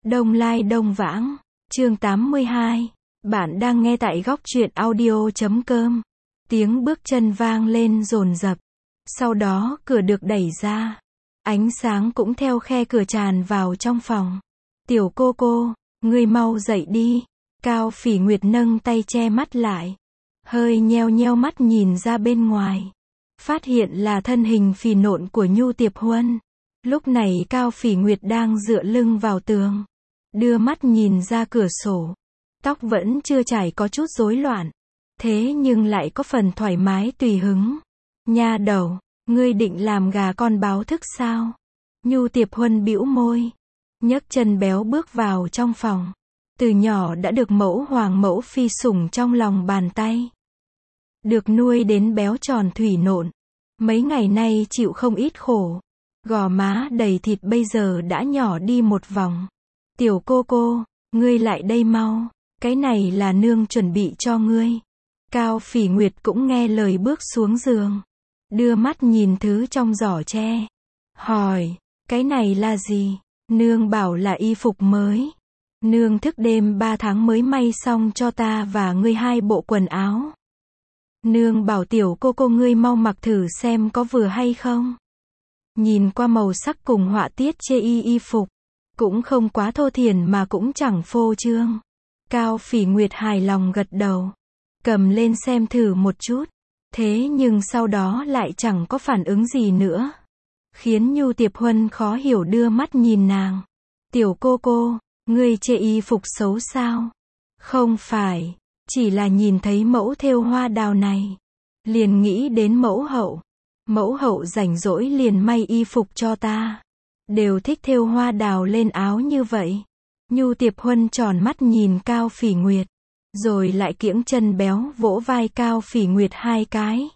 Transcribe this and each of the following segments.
Đông Lai Đông Vãng, chương 82. Bạn đang nghe tại góc truyện audio.com. Tiếng bước chân vang lên dồn dập. Sau đó cửa được đẩy ra. Ánh sáng cũng theo khe cửa tràn vào trong phòng. Tiểu cô, ngươi mau dậy đi. Cao Phỉ Nguyệt nâng tay che mắt lại. Hơi nheo nheo mắt nhìn ra bên ngoài. Phát hiện là thân hình phì nộn của Nhu Tiệp Huân. Lúc này Cao Phỉ Nguyệt đang dựa lưng vào tường. Đưa mắt nhìn ra cửa sổ. Tóc vẫn chưa chải có chút rối loạn. Thế nhưng lại có phần thoải mái tùy hứng. Nha đầu, ngươi định làm gà con báo thức sao? Nhu Tiệp Huân bĩu môi. Nhấc chân béo bước vào trong phòng. Từ nhỏ đã được mẫu hoàng mẫu phi sủng trong lòng bàn tay. Được nuôi đến béo tròn thủy nộn. Mấy ngày nay chịu không ít khổ. Gò má đầy thịt bây giờ đã nhỏ đi một vòng. Tiểu cô, ngươi lại đây mau. Cái này là nương chuẩn bị cho ngươi. Cao Phỉ Nguyệt cũng nghe lời bước xuống giường. Đưa mắt nhìn thứ trong giỏ tre. Hỏi, cái này là gì? Nương bảo là y phục mới. Nương thức đêm 3 tháng mới may xong cho ta và ngươi 2 bộ quần áo. Nương bảo tiểu cô ngươi mau mặc thử xem có vừa hay không. Nhìn qua màu sắc cùng họa tiết chê y phục. Cũng không quá thô thiển mà cũng chẳng phô trương. Cao Phỉ Nguyệt hài lòng gật đầu. Cầm lên xem thử một chút. Thế nhưng sau đó lại chẳng có phản ứng gì nữa. Khiến Nhu Tiệp Huân khó hiểu đưa mắt nhìn nàng. Tiểu cô, ngươi chê y phục xấu sao? Không phải, chỉ là nhìn thấy mẫu thêu hoa đào này. Liền nghĩ đến mẫu hậu. Mẫu hậu rảnh rỗi liền may y phục cho ta. Đều thích thêu hoa đào lên áo như vậy. Nhu Tiệp Huân tròn mắt nhìn Cao Phỉ Nguyệt. Rồi lại kiễng chân béo vỗ vai Cao Phỉ Nguyệt 2 cái.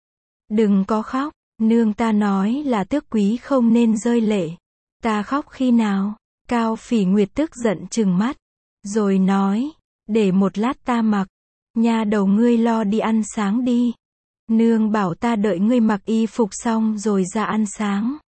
Đừng có khóc, nương ta nói là tước quý không nên rơi lệ. Ta khóc khi nào? Cao Phỉ Nguyệt tức giận trừng mắt. Rồi nói, để một lát ta mặc. Nha đầu ngươi lo đi ăn sáng đi. Nương bảo ta đợi ngươi mặc y phục xong rồi ra ăn sáng.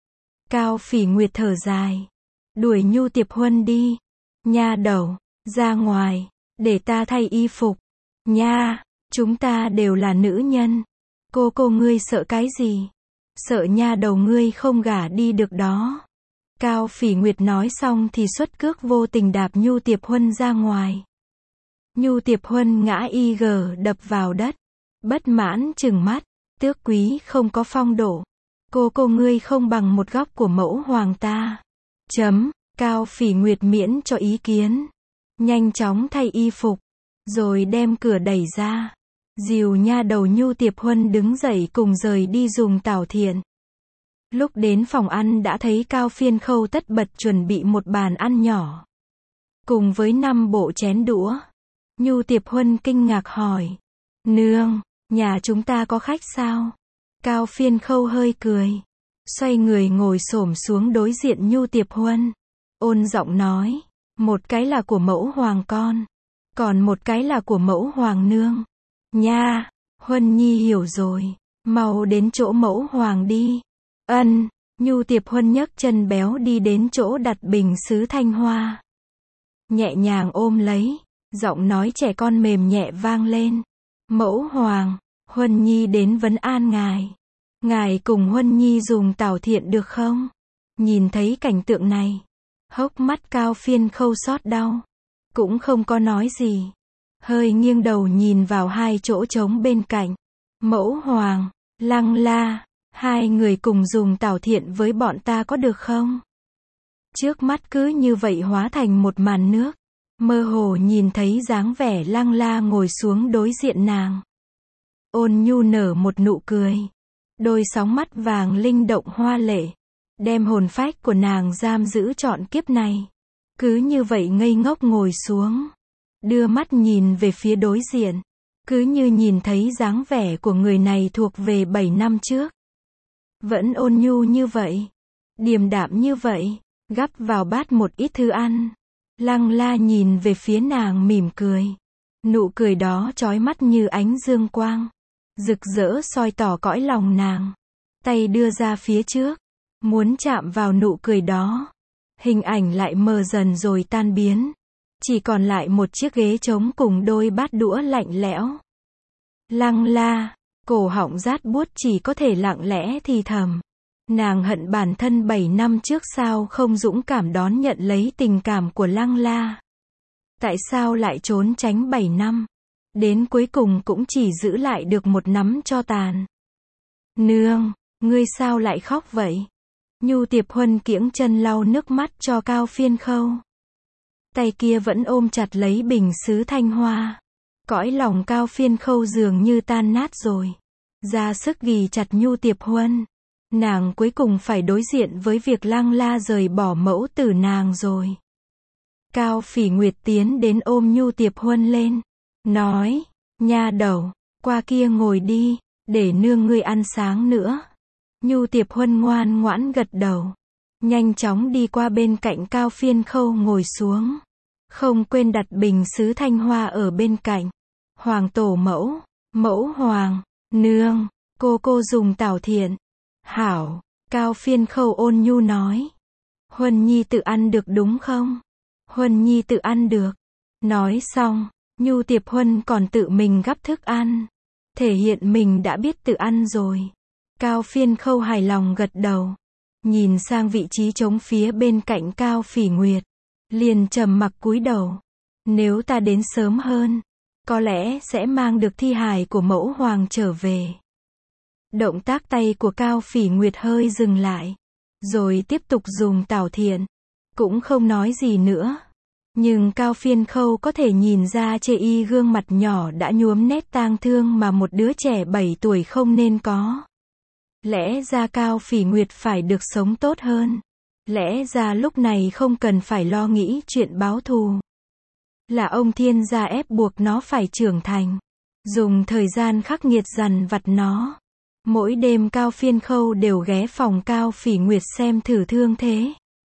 Cao Phỉ Nguyệt thở dài. Đuổi Nhu Tiệp Huân đi. Nha đầu, ra ngoài, để ta thay y phục. Nha, chúng ta đều là nữ nhân. Cô ngươi sợ cái gì? Sợ nha đầu ngươi không gả đi được đó. Cao Phỉ Nguyệt nói xong thì xuất cước vô tình đạp Nhu Tiệp Huân ra ngoài. Nhu Tiệp Huân ngã y gờ đập vào đất. Bất mãn trừng mắt. Tước quý không có phong độ. Cô ngươi không bằng một góc của mẫu hoàng ta. Cao Phỉ Nguyệt miễn cho ý kiến. Nhanh chóng thay y phục. Rồi đem cửa đẩy ra. Dìu nha đầu Nhu Tiệp Huân đứng dậy cùng rời đi dùng tảo thiện. Lúc đến phòng ăn đã thấy Cao Phiên Khâu tất bật chuẩn bị một bàn ăn nhỏ. Cùng với 5 bộ chén đũa. Nhu Tiệp Huân kinh ngạc hỏi. Nương, nhà chúng ta có khách sao? Cao Phiên Khâu hơi cười. Xoay người ngồi xổm xuống đối diện Nhu Tiệp Huân. Ôn giọng nói. Một cái là của mẫu hoàng con. Còn một cái là của mẫu hoàng nương. Nha, Huân Nhi hiểu rồi. Mau đến chỗ mẫu hoàng đi. Ân, Nhu Tiệp Huân nhấc chân béo đi đến chỗ đặt bình sứ thanh hoa. Nhẹ nhàng ôm lấy. Giọng nói trẻ con mềm nhẹ vang lên. Mẫu hoàng, Huân Nhi đến vấn an ngài. Ngài cùng Huân Nhi dùng tảo thiện được không? Nhìn thấy cảnh tượng này. Hốc mắt Cao Phiên Khâu xót đau. Cũng không có nói gì. Hơi nghiêng đầu nhìn vào 2 chỗ trống bên cạnh. Mẫu hoàng, Lăng La, 2 người cùng dùng tảo thiện với bọn ta có được không? Trước mắt cứ như vậy hóa thành một màn nước. Mơ hồ nhìn thấy dáng vẻ Lăng La ngồi xuống đối diện nàng. Ôn nhu nở một nụ cười. Đôi sóng mắt vàng linh động hoa lệ. Đem hồn phách của nàng giam giữ trọn kiếp này. Cứ như vậy ngây ngốc ngồi xuống. Đưa mắt nhìn về phía đối diện. Cứ như nhìn thấy dáng vẻ của người này thuộc về 7 năm trước. Vẫn ôn nhu như vậy. Điềm đạm như vậy. Gắp vào bát một ít thứ ăn. Lăng La nhìn về phía nàng mỉm cười. Nụ cười đó chói mắt như ánh dương quang. Rực rỡ soi tỏ cõi lòng nàng. Tay đưa ra phía trước. Muốn chạm vào nụ cười đó. Hình ảnh lại mờ dần rồi tan biến. Chỉ còn lại một chiếc ghế trống cùng đôi bát đũa lạnh lẽo. Lăng La, cổ họng rát buốt chỉ có thể lặng lẽ thì thầm. Nàng hận bản thân 7 năm trước sao không dũng cảm đón nhận lấy tình cảm của Lăng La. Tại sao lại trốn tránh 7 năm? Đến cuối cùng cũng chỉ giữ lại được một nắm tro tàn. Nương, ngươi sao lại khóc vậy? Nhu Tiệp Huân kiễng chân lau nước mắt cho Cao Phiên Khâu. Tay kia vẫn ôm chặt lấy bình sứ thanh hoa. Cõi lòng Cao Phiên Khâu dường như tan nát rồi. Ra sức ghì chặt Nhu Tiệp Huân. Nàng cuối cùng phải đối diện với việc Lăng La rời bỏ mẫu tử nàng rồi. Cao Phỉ Nguyệt tiến đến ôm Nhu Tiệp Huân lên. Nói, nha đầu, qua kia ngồi đi, để nương ngươi ăn sáng nữa. Nhu Tiệp Huân ngoan ngoãn gật đầu. Nhanh chóng đi qua bên cạnh Cao Phiên Khâu ngồi xuống. Không quên đặt bình sứ thanh hoa ở bên cạnh. Hoàng tổ mẫu, mẫu hoàng, nương, cô dùng tảo thiện. Hảo, Cao Phiên Khâu ôn nhu nói. Huân Nhi tự ăn được đúng không? Huân Nhi tự ăn được. Nói xong, Nhu Tiệp Huân còn tự mình gắp thức ăn. Thể hiện mình đã biết tự ăn rồi. Cao Phiên Khâu hài lòng gật đầu. Nhìn sang vị trí trống phía bên cạnh Cao Phỉ Nguyệt. Liền trầm mặc cúi đầu. Nếu ta đến sớm hơn, có lẽ sẽ mang được thi hài của mẫu hoàng trở về. Động tác tay của Cao Phỉ Nguyệt hơi dừng lại. Rồi tiếp tục dùng tảo thiện. Cũng không nói gì nữa. Nhưng Cao Phiên Khâu có thể nhìn ra chê y gương mặt nhỏ đã nhuốm nét tang thương mà một đứa trẻ 7 tuổi không nên có. Lẽ ra Cao Phỉ Nguyệt phải được sống tốt hơn. Lẽ ra lúc này không cần phải lo nghĩ chuyện báo thù. Là ông thiên gia ép buộc nó phải trưởng thành. Dùng thời gian khắc nghiệt dằn vặt nó. Mỗi đêm Cao Phiên Khâu đều ghé phòng Cao Phỉ Nguyệt xem thử thương thế.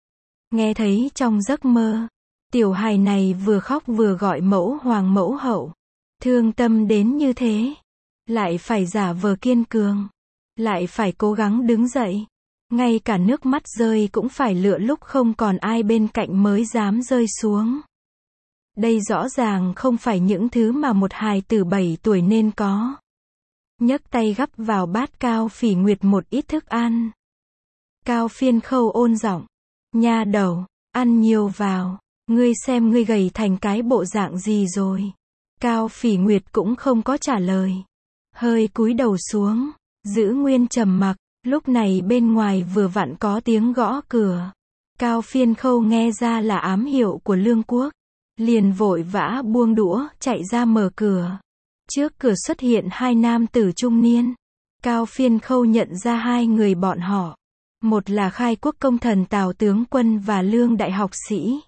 Nghe thấy trong giấc mơ, tiểu hài này vừa khóc vừa gọi mẫu hoàng mẫu hậu. Thương tâm đến như thế. Lại phải giả vờ kiên cường. Lại phải cố gắng đứng dậy. Ngay cả nước mắt rơi cũng phải lựa lúc không còn ai bên cạnh mới dám rơi xuống. Đây rõ ràng không phải những thứ mà một hài tử 7 tuổi nên có. Nhấc tay gắp vào bát Cao Phỉ Nguyệt một ít thức ăn. Cao Phiên Khâu ôn giọng. Nha đầu, ăn nhiều vào. Ngươi xem ngươi gầy thành cái bộ dạng gì rồi. Cao Phỉ Nguyệt cũng không có trả lời. Hơi cúi đầu xuống. Giữ nguyên trầm mặc. Lúc này bên ngoài vừa vặn có tiếng gõ cửa. Cao Phiên Khâu nghe ra là ám hiệu của Lương Quốc. Liền vội vã buông đũa, chạy ra mở cửa. Trước cửa xuất hiện 2 nam tử trung niên. Cao Phiên Khâu nhận ra 2 người bọn họ. Một là khai quốc công thần Tào tướng quân và Lương đại học sĩ.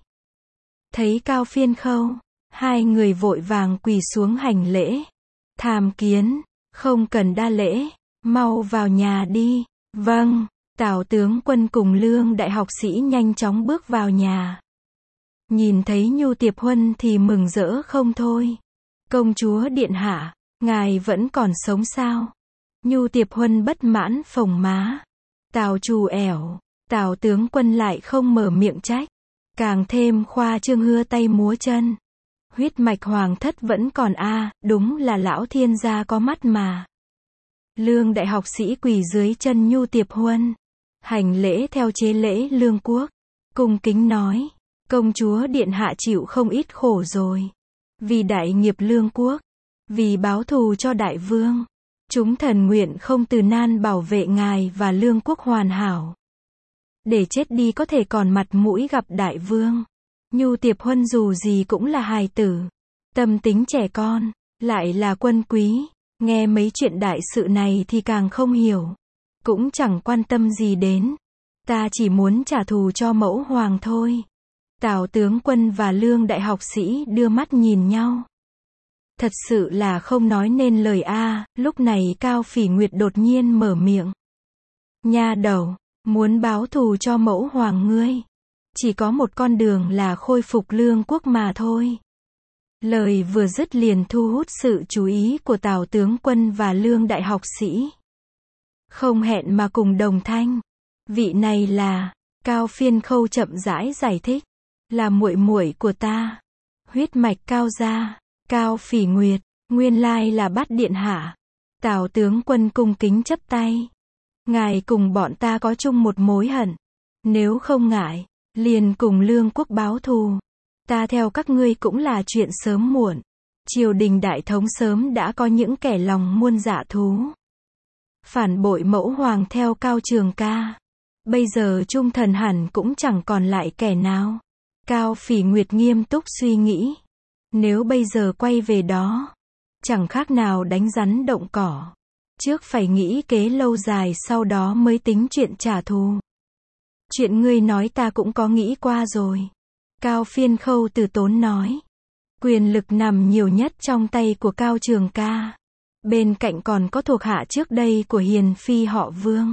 Thấy Cao Phiên Khâu, 2 người vội vàng quỳ xuống hành lễ. Tham kiến, không cần đa lễ, mau vào nhà đi. Vâng, Tào tướng quân cùng Lương đại học sĩ nhanh chóng bước vào nhà. Nhìn thấy Nhu Tiệp Huân thì mừng rỡ không thôi. Công chúa điện hạ, ngài vẫn còn sống sao? Nhu Tiệp Huân bất mãn phồng má. Tào trù ẻo, Tào tướng quân lại không mở miệng trách. Càng thêm khoa trương hưa tay múa chân. Huyết mạch hoàng thất vẫn còn đúng là lão thiên gia có mắt mà. Lương đại học sĩ quỳ dưới chân Nhu Tiệp Huân. Hành lễ theo chế lễ Lương Quốc. Cung kính nói, công chúa điện hạ chịu không ít khổ rồi. Vì đại nghiệp Lương Quốc. Vì báo thù cho đại vương. Chúng thần nguyện không từ nan bảo vệ ngài và Lương Quốc hoàn hảo. Để chết đi có thể còn mặt mũi gặp đại vương. Nhu Tiệp Huân dù gì cũng là hài tử. Tâm tính trẻ con. Lại là quân quý. Nghe mấy chuyện đại sự này thì càng không hiểu. Cũng chẳng quan tâm gì đến. Ta chỉ muốn trả thù cho mẫu hoàng thôi. Tào tướng quân và Lương đại học sĩ đưa mắt nhìn nhau. Thật sự là không nói nên lời lúc này Cao Phỉ Nguyệt đột nhiên mở miệng. Nha đầu, muốn báo thù cho mẫu hoàng ngươi. Chỉ có một con đường là khôi phục Lương Quốc mà thôi. Lời vừa dứt liền thu hút sự chú ý của Tào tướng quân và Lương đại học sĩ. Không hẹn mà cùng đồng thanh. Vị này là Cao Phiên Khâu chậm rãi giải thích. Là muội muội của ta. Huyết mạch Cao gia. Cao Phỉ Nguyệt. Nguyên lai là Bát điện hạ. Tào tướng quân cung kính chắp tay. Ngài cùng bọn ta có chung một mối hận. Nếu không ngại, liền cùng Lương quốc báo thù. Ta theo các ngươi cũng là chuyện sớm muộn. Triều đình đại thống sớm đã có những kẻ lòng muôn dạ thú. Phản bội mẫu hoàng theo Cao Trường Ca. Bây giờ trung thần hẳn cũng chẳng còn lại kẻ nào. Cao Phỉ Nguyệt nghiêm túc suy nghĩ. Nếu bây giờ quay về đó, chẳng khác nào đánh rắn động cỏ. Trước phải nghĩ kế lâu dài sau đó mới tính chuyện trả thù. Chuyện ngươi nói ta cũng có nghĩ qua rồi. Cao Phiên Khâu từ tốn nói. Quyền lực nằm nhiều nhất trong tay của Cao Trường Ca. Bên cạnh còn có thuộc hạ trước đây của hiền phi họ Vương.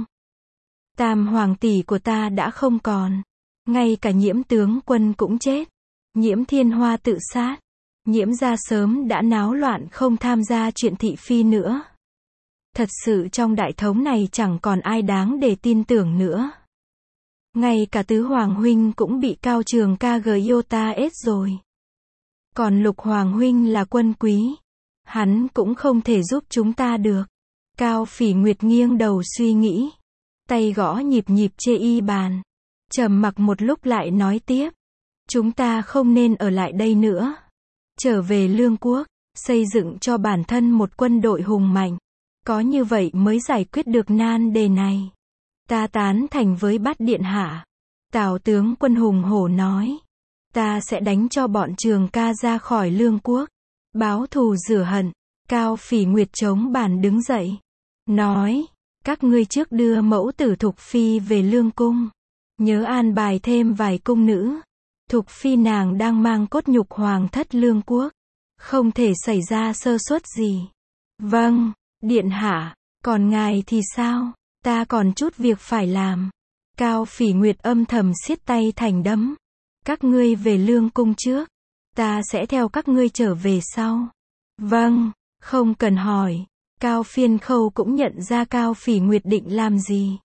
Tam hoàng tỷ của ta đã không còn. Ngay cả Nhiễm tướng quân cũng chết. Nhiễm Thiên Hoa tự sát. Nhiễm gia sớm đã náo loạn không tham gia chuyện thị phi nữa. Thật sự trong đại thống này chẳng còn ai đáng để tin tưởng nữa. Ngay cả tứ hoàng huynh cũng bị Cao Trường Ca Giota ết rồi. Còn Lục hoàng huynh là quân quý. Hắn cũng không thể giúp chúng ta được. Cao Phỉ Nguyệt nghiêng đầu suy nghĩ. Tay gõ nhịp nhịp chê y bàn. Trầm mặc một lúc lại nói tiếp. Chúng ta không nên ở lại đây nữa. Trở về Lương quốc, xây dựng cho bản thân một quân đội hùng mạnh. Có như vậy mới giải quyết được nan đề này. Ta tán thành với Bát điện hạ. Tào tướng quân hùng hổ nói. Ta sẽ đánh cho bọn Trường Ca ra khỏi Lương quốc. Báo thù rửa hận. Cao Phỉ Nguyệt chống bàn đứng dậy. Nói. Các ngươi trước đưa mẫu tử Thục Phi về Lương cung. Nhớ an bài thêm vài cung nữ. Thục Phi nàng đang mang cốt nhục hoàng thất Lương quốc. Không thể xảy ra sơ suất gì. Vâng, điện hạ. Còn ngài thì sao? Ta còn chút việc phải làm. Cao Phỉ Nguyệt âm thầm siết tay thành đấm. Các ngươi về Lương cung trước. Ta sẽ theo các ngươi trở về sau. Vâng, không cần hỏi. Cao Phiên Khâu cũng nhận ra Cao Phỉ Nguyệt định làm gì.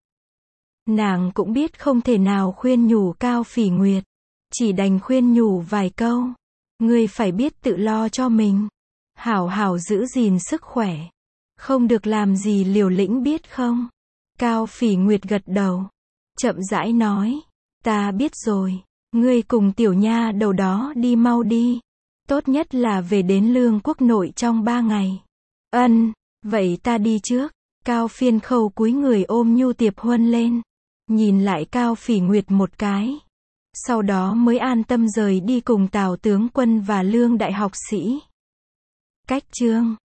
Nàng cũng biết không thể nào khuyên nhủ Cao Phỉ Nguyệt. Chỉ đành khuyên nhủ vài câu. Ngươi phải biết tự lo cho mình. Hảo hảo giữ gìn sức khỏe. Không được làm gì liều lĩnh biết không? Cao Phỉ Nguyệt gật đầu. Chậm rãi nói. Ta biết rồi. Ngươi cùng tiểu nha đầu đó đi mau đi. Tốt nhất là về đến Lương quốc nội trong 3 ngày. Ân, vậy ta đi trước. Cao Phiên Khâu cúi người ôm Nhu Tiệp Huân lên. Nhìn lại Cao Phỉ Nguyệt một cái. Sau đó mới an tâm rời đi cùng Tào tướng quân và Lương đại học sĩ. Cách chương